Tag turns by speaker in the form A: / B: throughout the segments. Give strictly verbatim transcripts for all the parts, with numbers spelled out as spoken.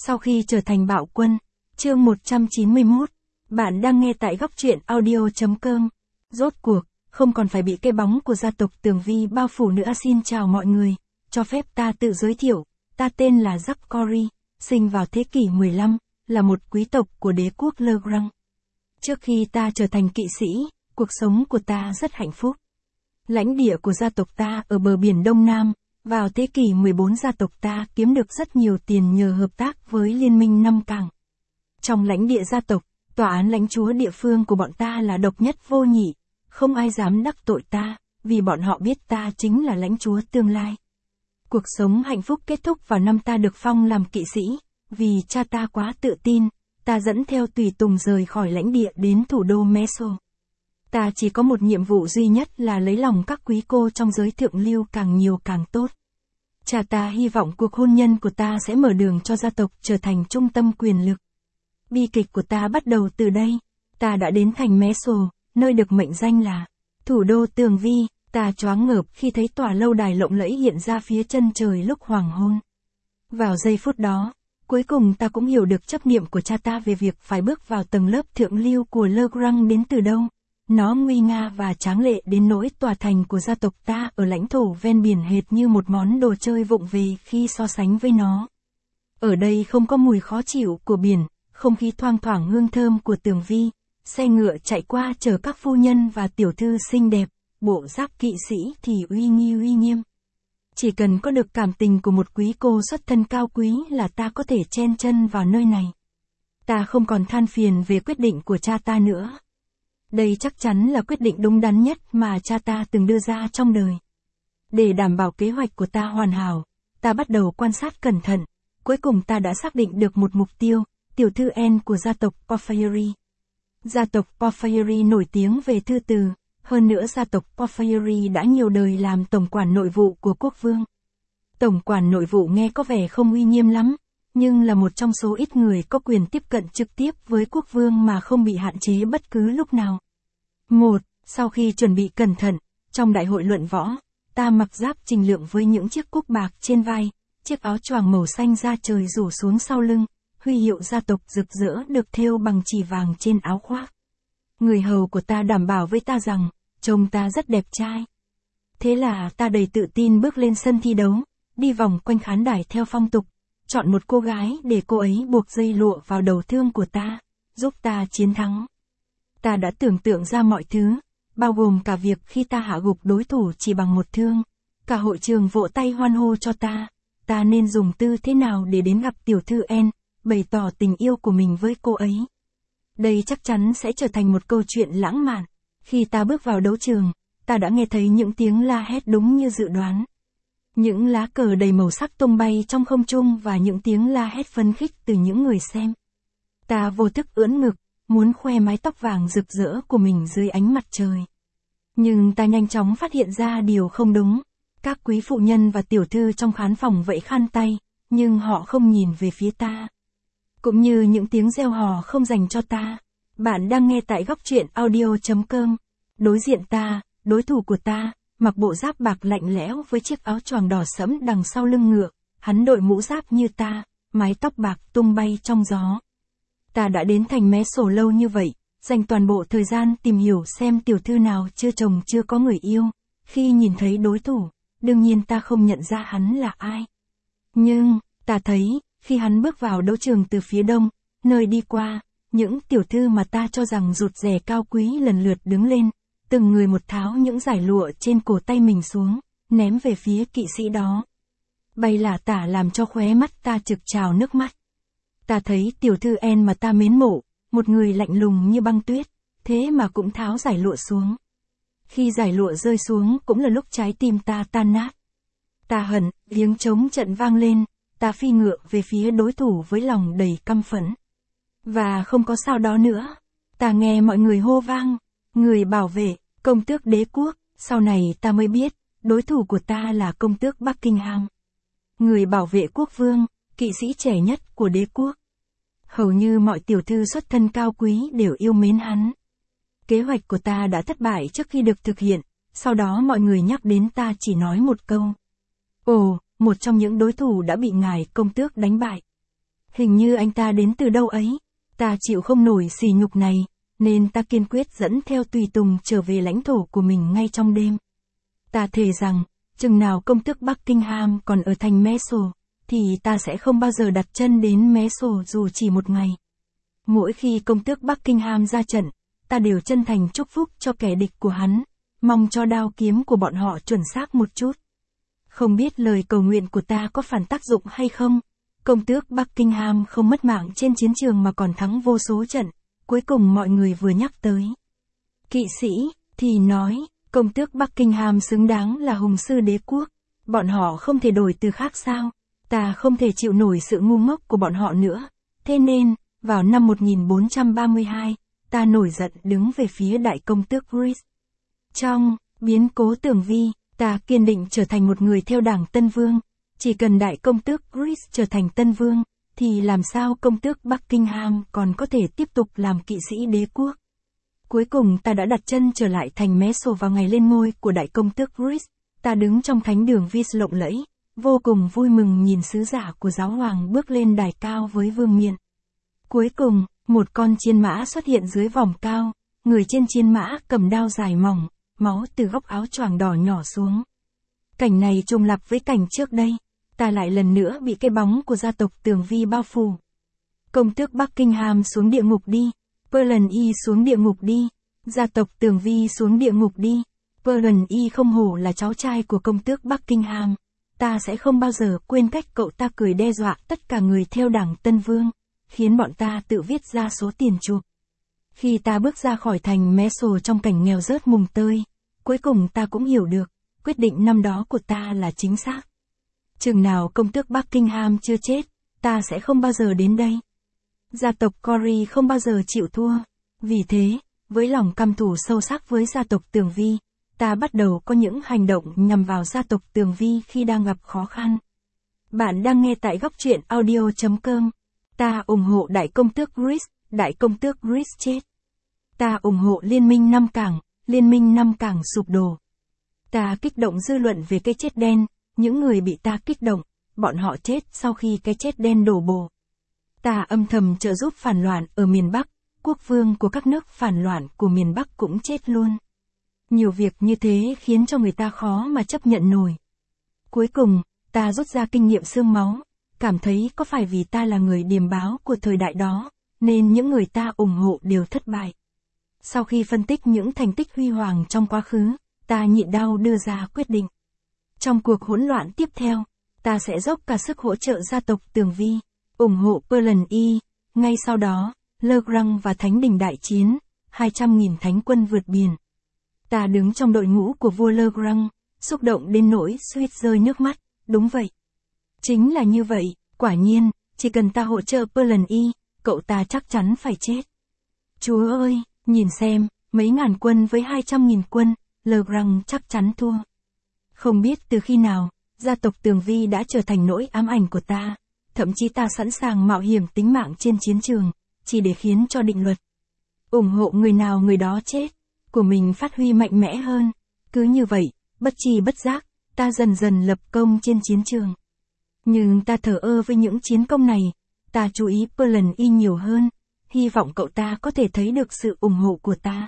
A: Sau khi trở thành bạo quân, chương một trăm chín mươi mốt, bạn đang nghe tại góc truyện audio chấm com. Rốt cuộc, không còn phải bị cái bóng của gia tộc Tường Vi bao phủ nữa. Xin chào mọi người, cho phép ta tự giới thiệu, ta tên là Jack Corey, sinh vào thế kỷ mười lăm, là một quý tộc của đế quốc Le Grand. Trước khi ta trở thành kỵ sĩ, cuộc sống của ta rất hạnh phúc. Lãnh địa của gia tộc ta ở bờ biển Đông Nam, vào thế kỷ mười bốn gia tộc ta kiếm được rất nhiều tiền nhờ hợp tác với Liên minh năm cảng. Trong lãnh địa gia tộc, tòa án lãnh chúa địa phương của bọn ta là độc nhất vô nhị, không ai dám đắc tội ta, vì bọn họ biết ta chính là lãnh chúa tương lai. Cuộc sống hạnh phúc kết thúc vào năm ta được phong làm kỵ sĩ, vì cha ta quá tự tin, ta dẫn theo tùy tùng rời khỏi lãnh địa đến thủ đô Meso. Ta chỉ có một nhiệm vụ duy nhất là lấy lòng các quý cô trong giới thượng lưu càng nhiều càng tốt. Cha ta hy vọng cuộc hôn nhân của ta sẽ mở đường cho gia tộc trở thành trung tâm quyền lực. Bi kịch của ta bắt đầu từ đây. Ta đã đến thành Meso, nơi được mệnh danh là thủ đô Tường Vi. Ta choáng ngợp khi thấy tòa lâu đài lộng lẫy hiện ra phía chân trời lúc hoàng hôn. Vào giây phút đó, cuối cùng ta cũng hiểu được chấp niệm của cha ta về việc phải bước vào tầng lớp thượng lưu của Le Grand đến từ đâu. Nó nguy nga và tráng lệ đến nỗi tòa thành của gia tộc ta ở lãnh thổ ven biển hệt như một món đồ chơi vụng về khi so sánh với nó. Ở đây không có mùi khó chịu của biển, không khí thoang thoảng hương thơm của Tường Vi, xe ngựa chạy qua chở các phu nhân và tiểu thư xinh đẹp, bộ giáp kỵ sĩ thì uy nghi uy nghiêm. Chỉ cần có được cảm tình của một quý cô xuất thân cao quý là ta có thể chen chân vào nơi này. Ta không còn than phiền về quyết định của cha ta nữa. Đây chắc chắn là quyết định đúng đắn nhất mà cha ta từng đưa ra trong đời. Để đảm bảo kế hoạch của ta hoàn hảo, ta bắt đầu quan sát cẩn thận. Cuối cùng ta đã xác định được một mục tiêu, tiểu thư Anne của gia tộc Porphyry. Gia tộc Porphyry nổi tiếng về thư từ, hơn nữa gia tộc Porphyry đã nhiều đời làm tổng quản nội vụ của quốc vương. Tổng quản nội vụ nghe có vẻ không uy nghiêm lắm, nhưng là một trong số ít người có quyền tiếp cận trực tiếp với quốc vương mà không bị hạn chế bất cứ lúc nào. một. Sau khi chuẩn bị cẩn thận, trong đại hội luận võ, ta mặc giáp trình lượng với những chiếc cúc bạc trên vai, chiếc áo choàng màu xanh da trời rủ xuống sau lưng, huy hiệu gia tộc rực rỡ được thêu bằng chỉ vàng trên áo khoác. Người hầu của ta đảm bảo với ta rằng, trông ta rất đẹp trai. Thế là ta đầy tự tin bước lên sân thi đấu, đi vòng quanh khán đài theo phong tục, chọn một cô gái để cô ấy buộc dây lụa vào đầu thương của ta, giúp ta chiến thắng. Ta đã tưởng tượng ra mọi thứ, bao gồm cả việc khi ta hạ gục đối thủ chỉ bằng một thương. Cả hội trường vỗ tay hoan hô cho ta, ta nên dùng tư thế nào để đến gặp tiểu thư Anne, bày tỏ tình yêu của mình với cô ấy. Đây chắc chắn sẽ trở thành một câu chuyện lãng mạn. Khi ta bước vào đấu trường, ta đã nghe thấy những tiếng la hét đúng như dự đoán. Những lá cờ đầy màu sắc tung bay trong không trung và những tiếng la hét phấn khích từ những người xem. Ta vô thức ưỡn ngực, muốn khoe mái tóc vàng rực rỡ của mình dưới ánh mặt trời. Nhưng ta nhanh chóng phát hiện ra điều không đúng. Các quý phụ nhân và tiểu thư trong khán phòng vẫy khăn tay, nhưng họ không nhìn về phía ta. Cũng như những tiếng reo hò không dành cho ta. Bạn đang nghe tại góc truyện audio chấm com. Đối diện ta, đối thủ của ta, mặc bộ giáp bạc lạnh lẽo với chiếc áo choàng đỏ sẫm đằng sau lưng ngựa, hắn đội mũ giáp như ta, mái tóc bạc tung bay trong gió. Ta đã đến thành Meso lâu như vậy, dành toàn bộ thời gian tìm hiểu xem tiểu thư nào chưa chồng chưa có người yêu. Khi nhìn thấy đối thủ, đương nhiên ta không nhận ra hắn là ai. Nhưng, ta thấy, khi hắn bước vào đấu trường từ phía đông, nơi đi qua, những tiểu thư mà ta cho rằng rụt rè cao quý lần lượt đứng lên, từng người một tháo những dải lụa trên cổ tay mình xuống, ném về phía kỵ sĩ đó. Bay lả tả làm cho khóe mắt ta trực trào nước mắt. Ta thấy tiểu thư Anne mà ta mến mộ, một người lạnh lùng như băng tuyết, thế mà cũng tháo dải lụa xuống. Khi dải lụa rơi xuống cũng là lúc trái tim ta tan nát. Ta hận, tiếng trống trận vang lên, ta phi ngựa về phía đối thủ với lòng đầy căm phẫn. Và không có sao đó nữa. Ta nghe mọi người hô vang, người bảo vệ, công tước đế quốc, sau này ta mới biết, đối thủ của ta là công tước Buckingham. Người bảo vệ quốc vương, kỵ sĩ trẻ nhất của đế quốc. Hầu như mọi tiểu thư xuất thân cao quý đều yêu mến hắn. Kế hoạch của ta đã thất bại trước khi được thực hiện, sau đó mọi người nhắc đến ta chỉ nói một câu. Ồ, một trong những đối thủ đã bị ngài công tước đánh bại. Hình như anh ta đến từ đâu ấy. Ta chịu không nổi sỉ nhục này, nên ta kiên quyết dẫn theo tùy tùng trở về lãnh thổ của mình ngay trong đêm. Ta thề rằng, chừng nào công tước Buckingham còn ở thành Maesole, thì ta sẽ không bao giờ đặt chân đến Maesole dù chỉ một ngày. Mỗi khi công tước Buckingham ra trận, ta đều chân thành chúc phúc cho kẻ địch của hắn, mong cho đao kiếm của bọn họ chuẩn xác một chút. Không biết lời cầu nguyện của ta có phản tác dụng hay không, công tước Buckingham không mất mạng trên chiến trường mà còn thắng vô số trận, cuối cùng mọi người vừa nhắc tới. Kỵ sĩ, thì nói, công tước Buckingham xứng đáng là hùng sư đế quốc, bọn họ không thể đổi từ khác sao, ta không thể chịu nổi sự ngu ngốc của bọn họ nữa, thế nên, vào năm một nghìn bốn trăm ba mươi hai, ta nổi giận đứng về phía đại công tước Chris. Trong biến cố Tường Vi, ta kiên định trở thành một người theo đảng Tân Vương, chỉ cần đại công tước Chris trở thành Tân Vương, thì làm sao công tước Buckingham còn có thể tiếp tục làm kỵ sĩ đế quốc. Cuối cùng ta đã đặt chân trở lại thành Maesole vào ngày lên ngôi của đại công tước Chris, ta đứng trong thánh đường Vis lộng lẫy, vô cùng vui mừng nhìn sứ giả của giáo hoàng bước lên đài cao với vương miện. Cuối cùng, một con chiên mã xuất hiện dưới vòm cao, người trên chiên mã cầm đao dài mỏng, máu từ góc áo choàng đỏ nhỏ xuống. Cảnh này trùng lặp với cảnh trước đây, ta lại lần nữa bị cái bóng của gia tộc Tường Vi bao phủ. Công tước Buckingham xuống địa ngục đi, Perlan Y xuống địa ngục đi, gia tộc Tường Vi xuống địa ngục đi, Perlan Y không hổ là cháu trai của công tước Buckingham, ta sẽ không bao giờ quên cách cậu ta cười đe dọa tất cả người theo đảng Tân Vương, khiến bọn ta tự viết ra số tiền chuộc. Khi ta bước ra khỏi thành Maesole trong cảnh nghèo rớt mùng tơi, cuối cùng ta cũng hiểu được, quyết định năm đó của ta là chính xác. Chừng nào công tước Buckingham chưa chết, ta sẽ không bao giờ đến đây. Gia tộc Corey không bao giờ chịu thua. Vì thế, với lòng căm thù sâu sắc với gia tộc Tường Vi, ta bắt đầu có những hành động nhằm vào gia tộc Tường Vi khi đang gặp khó khăn. Bạn đang nghe tại góc truyện audio chấm com. Ta ủng hộ đại công tước Chris, đại công tước Chris chết. Ta ủng hộ liên minh năm cảng, liên minh năm cảng sụp đổ. Ta kích động dư luận về cái chết đen, những người bị ta kích động, bọn họ chết sau khi cái chết đen đổ bộ. Ta âm thầm trợ giúp phản loạn ở miền Bắc, quốc vương của các nước phản loạn của miền Bắc cũng chết luôn. Nhiều việc như thế khiến cho người ta khó mà chấp nhận nổi. Cuối cùng, ta rút ra kinh nghiệm xương máu, cảm thấy có phải vì ta là người điềm báo của thời đại đó, nên những người ta ủng hộ đều thất bại. Sau khi phân tích những thành tích huy hoàng trong quá khứ, ta nhịn đau đưa ra quyết định. Trong cuộc hỗn loạn tiếp theo, ta sẽ dốc cả sức hỗ trợ gia tộc Tường Vi, ủng hộ Perlan Y. Ngay sau đó, Legrand và Thánh đình đại chiến, hai trăm nghìn thánh quân vượt biển. Ta đứng trong đội ngũ của vua Legrand, xúc động đến nỗi suýt rơi nước mắt, đúng vậy. Chính là như vậy, quả nhiên, chỉ cần ta hỗ trợ Perlan Y, cậu ta chắc chắn phải chết. Chúa ơi, nhìn xem, mấy ngàn quân với hai trăm nghìn quân, Legrand chắc chắn thua. Không biết từ khi nào, gia tộc Tường Vi đã trở thành nỗi ám ảnh của ta, thậm chí ta sẵn sàng mạo hiểm tính mạng trên chiến trường, chỉ để khiến cho định luật ủng hộ người nào người đó chết, của mình phát huy mạnh mẽ hơn. Cứ như vậy, bất tri bất giác, ta dần dần lập công trên chiến trường. Nhưng ta thờ ơ với những chiến công này, ta chú ý Perlan Y nhiều hơn, hy vọng cậu ta có thể thấy được sự ủng hộ của ta.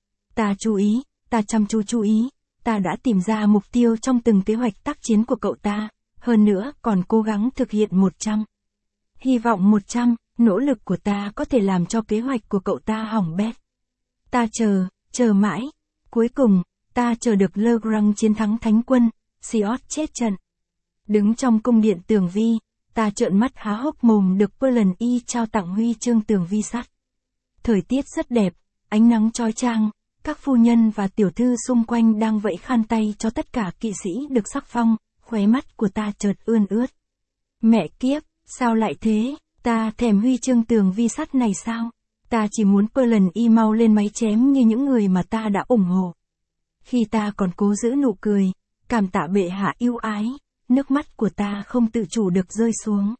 A: Ta chú ý, ta chăm chú chú ý, ta đã tìm ra mục tiêu trong từng kế hoạch tác chiến của cậu ta, hơn nữa còn cố gắng thực hiện một trăm. Hy vọng một trăm, nỗ lực của ta có thể làm cho kế hoạch của cậu ta hỏng bét. Ta chờ, chờ mãi. Cuối cùng, ta chờ được Legrand chiến thắng thánh quân, Siot chết trận. Đứng trong cung điện Tường Vi, ta trợn mắt há hốc mồm được Perlan Y trao tặng huy chương Tường Vi sắt. Thời tiết rất đẹp, ánh nắng chói chang, các phu nhân và tiểu thư xung quanh đang vẫy khăn tay cho tất cả kỵ sĩ được sắc phong, khóe mắt của ta chợt ươn ướt. Mẹ kiếp, sao lại thế, ta thèm huy chương Tường Vi sắt này sao? Ta chỉ muốn Perlan Y mau lên máy chém như những người mà ta đã ủng hộ. Khi ta còn cố giữ nụ cười, cảm tạ bệ hạ yêu ái, nước mắt của ta không tự chủ được rơi xuống.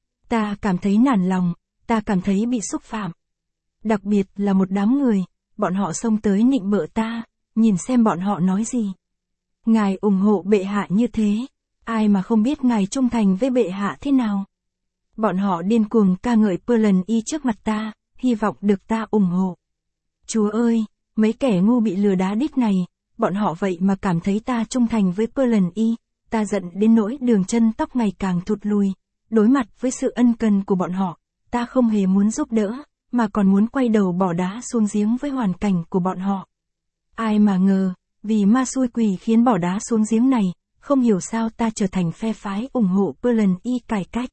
A: Ta cảm thấy nản lòng, ta cảm thấy bị xúc phạm. Đặc biệt là một đám người, bọn họ xông tới nịnh bợ ta, nhìn xem bọn họ nói gì. Ngài ủng hộ bệ hạ như thế, ai mà không biết ngài trung thành với bệ hạ thế nào. Bọn họ điên cuồng ca ngợi Perlen Y trước mặt ta, hy vọng được ta ủng hộ. Chúa ơi, mấy kẻ ngu bị lừa đá đít này, bọn họ vậy mà cảm thấy ta trung thành với Perlen Y, ta giận đến nỗi đường chân tóc ngày càng thụt lùi. Đối mặt với sự ân cần của bọn họ, ta không hề muốn giúp đỡ, mà còn muốn quay đầu bỏ đá xuống giếng với hoàn cảnh của bọn họ. Ai mà ngờ, vì ma xui quỷ khiến bỏ đá xuống giếng này, không hiểu sao ta trở thành phe phái ủng hộ Perlen Y cải cách.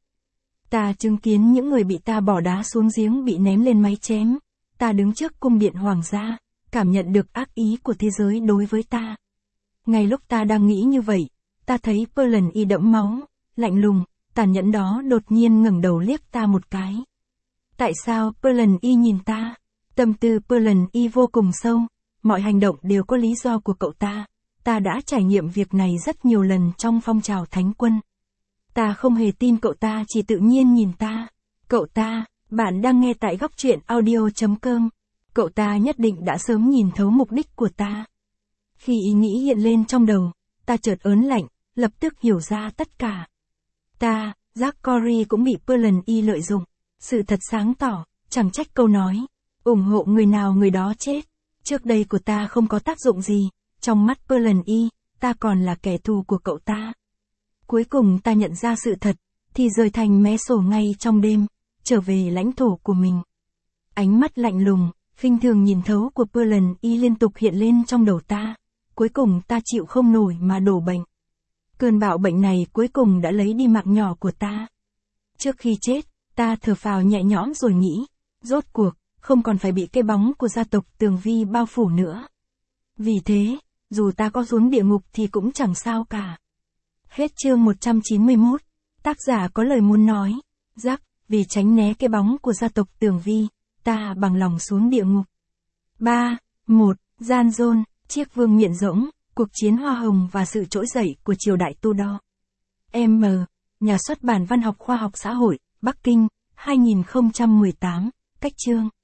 A: Ta chứng kiến những người bị ta bỏ đá xuống giếng bị ném lên máy chém. Ta đứng trước cung điện hoàng gia, cảm nhận được ác ý của thế giới đối với ta. Ngay lúc ta đang nghĩ như vậy, ta thấy Perlen Y đẫm máu, lạnh lùng, tàn nhẫn đó đột nhiên ngẩng đầu liếc ta một cái. Tại sao Perlen Y nhìn ta? Tâm tư Perlen Y vô cùng sâu, mọi hành động đều có lý do của cậu ta. Ta đã trải nghiệm việc này rất nhiều lần trong phong trào thánh quân. Ta không hề tin cậu ta chỉ tự nhiên nhìn ta. Cậu ta, bạn đang nghe tại góc truyện audio chấm com. Cậu ta nhất định đã sớm nhìn thấu mục đích của ta. Khi ý nghĩ hiện lên trong đầu, ta chợt ớn lạnh, lập tức hiểu ra tất cả. Ta, Jack Corey cũng bị Perlen Y lợi dụng. Sự thật sáng tỏ, chẳng trách câu nói, ủng hộ người nào người đó chết. Trước đây của ta không có tác dụng gì, trong mắt Perlen Y, ta còn là kẻ thù của cậu ta. Cuối cùng ta nhận ra sự thật, thì rời thành mé sổ ngay trong đêm, trở về lãnh thổ của mình. Ánh mắt lạnh lùng, khinh thường nhìn thấu của Perlen Y liên tục hiện lên trong đầu ta. Cuối cùng ta chịu không nổi mà đổ bệnh. Cơn bạo bệnh này cuối cùng đã lấy đi mạng nhỏ của ta. Trước khi chết, ta thở phào nhẹ nhõm rồi nghĩ, rốt cuộc, không còn phải bị cái bóng của gia tộc Tường Vi bao phủ nữa. Vì thế, dù ta có xuống địa ngục thì cũng chẳng sao cả. Hết chương một trăm chín mươi mốt, tác giả có lời muốn nói, Jack, vì tránh né cái bóng của gia tộc Tường Vi, ta bằng lòng xuống địa ngục. ba. một. Gian Dôn, chiếc vương miện rỗng, cuộc chiến hoa hồng và sự trỗi dậy của triều đại Tudor. M. Nhà xuất bản Văn học Khoa học Xã hội, Bắc Kinh, hai nghìn không trăm mười tám, cách chương.